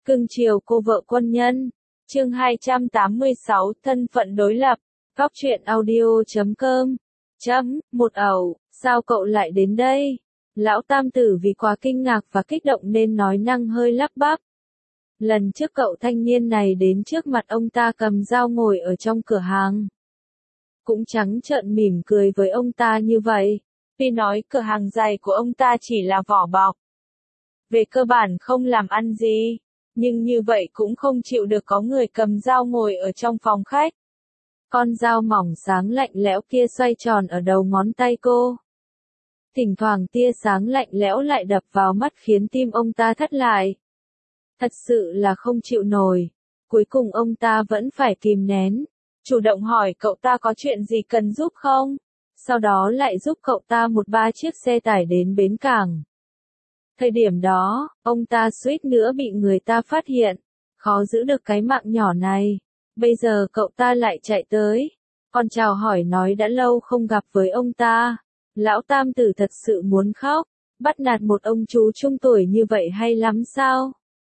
Cưng chiều cô vợ quân nhân. Chương 286, thân phận đối lập. Góc truyện audio.com. Một ẩu, sao cậu lại đến đây? Lão tam tử vì quá kinh ngạc và kích động nên nói năng hơi lắp bắp. Lần trước cậu thanh niên này đến trước mặt ông ta cầm dao ngồi ở trong cửa hàng. Cũng trắng trợn mỉm cười với ông ta như vậy. Tuy nói cửa hàng giày của ông ta chỉ là vỏ bọc. Về cơ bản không làm ăn gì. Nhưng như vậy cũng không chịu được có người cầm dao ngồi ở trong phòng khách. Con dao mỏng sáng lạnh lẽo kia xoay tròn ở đầu ngón tay cô. Thỉnh thoảng tia sáng lạnh lẽo lại đập vào mắt khiến tim ông ta thắt lại. Thật sự là không chịu nổi. Cuối cùng ông ta vẫn phải kìm nén. Chủ động hỏi cậu ta có chuyện gì cần giúp không? Sau đó lại giúp cậu ta một ba chiếc xe tải đến bến cảng. Thời điểm đó, ông ta suýt nữa bị người ta phát hiện. Khó giữ được cái mạng nhỏ này. Bây giờ cậu ta lại chạy tới. Còn chào hỏi nói đã lâu không gặp với ông ta. Lão tam tử thật sự muốn khóc. Bắt nạt một ông chú trung tuổi như vậy hay lắm sao?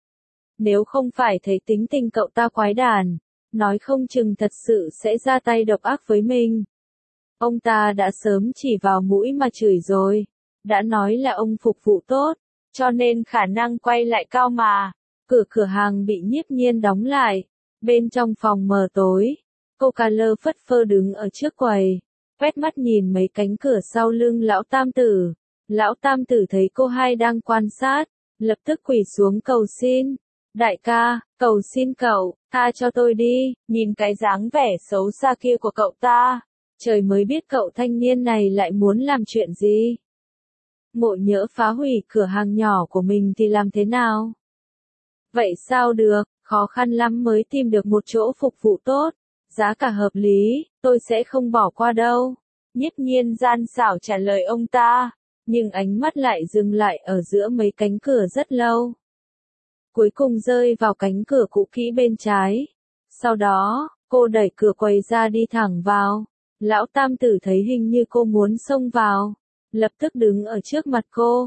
Nếu không phải thấy tính tình cậu ta quái đản, nói không chừng thật sự sẽ ra tay độc ác với mình. Ông ta đã sớm chỉ vào mũi mà chửi rồi. Đã nói là ông phục vụ tốt, cho nên khả năng quay lại cao mà. Cửa hàng bị Nhiếp Nhiên đóng lại. Bên trong phòng mờ tối, cô cà lơ phất phơ đứng ở trước quầy, quét mắt nhìn mấy cánh cửa sau lưng lão tam tử. Lão tam tử thấy cô hai đang quan sát, lập tức quỳ xuống cầu xin. Đại ca, cầu xin cậu, tha cho tôi đi. Nhìn cái dáng vẻ xấu xa kia của cậu ta, trời mới biết cậu thanh niên này lại muốn làm chuyện gì. Ngộ nhỡ phá hủy cửa hàng nhỏ của mình thì làm thế nào? Vậy sao được, khó khăn lắm mới tìm được một chỗ phục vụ tốt, giá cả hợp lý, tôi sẽ không bỏ qua đâu. Nhiếp Nhiên gian xảo trả lời ông ta, nhưng ánh mắt lại dừng lại ở giữa mấy cánh cửa rất lâu. Cuối cùng rơi vào cánh cửa cũ kỹ bên trái. Sau đó, cô đẩy cửa quầy ra đi thẳng vào. Lão tam tử thấy hình như cô muốn xông vào. Lập tức đứng ở trước mặt cô.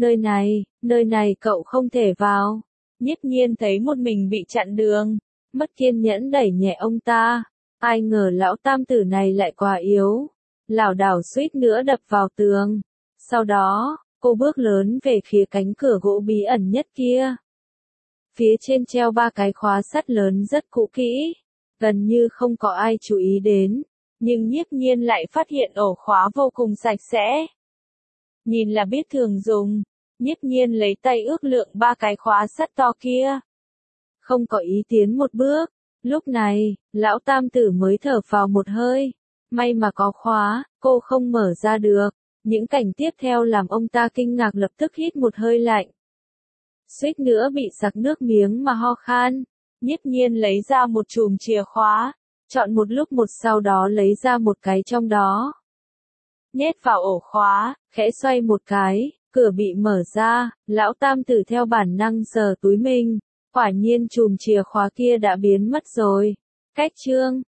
Nơi này cậu không thể vào. Nhiếp Nhiên thấy một mình bị chặn đường. Mất kiên nhẫn đẩy nhẹ ông ta. Ai ngờ lão tam tử này lại quá yếu. Lảo đảo suýt nữa đập vào tường. Sau đó, cô bước lớn về phía cánh cửa gỗ bí ẩn nhất kia. Phía trên treo ba cái khóa sắt lớn rất cũ kỹ. Gần như không có ai chú ý đến. Nhưng Nhiếp Nhiên lại phát hiện ổ khóa vô cùng sạch sẽ. Nhìn là biết thường dùng. Nhiếp Nhiên lấy tay ước lượng ba cái khóa sắt to kia. Không có ý tiến một bước. Lúc này, lão tam tử mới thở phào một hơi. May mà có khóa, cô không mở ra được. Những cảnh tiếp theo làm ông ta kinh ngạc lập tức hít một hơi lạnh. Suýt nữa bị sặc nước miếng mà ho khan. Nhiếp Nhiên lấy ra một chùm chìa khóa. Chọn một lúc một sau đó lấy ra một cái trong đó. Nhét vào ổ khóa, khẽ xoay một cái, cửa bị mở ra, lão tam tử theo bản năng sờ túi mình. Quả nhiên chùm chìa khóa kia đã biến mất rồi. Cách chương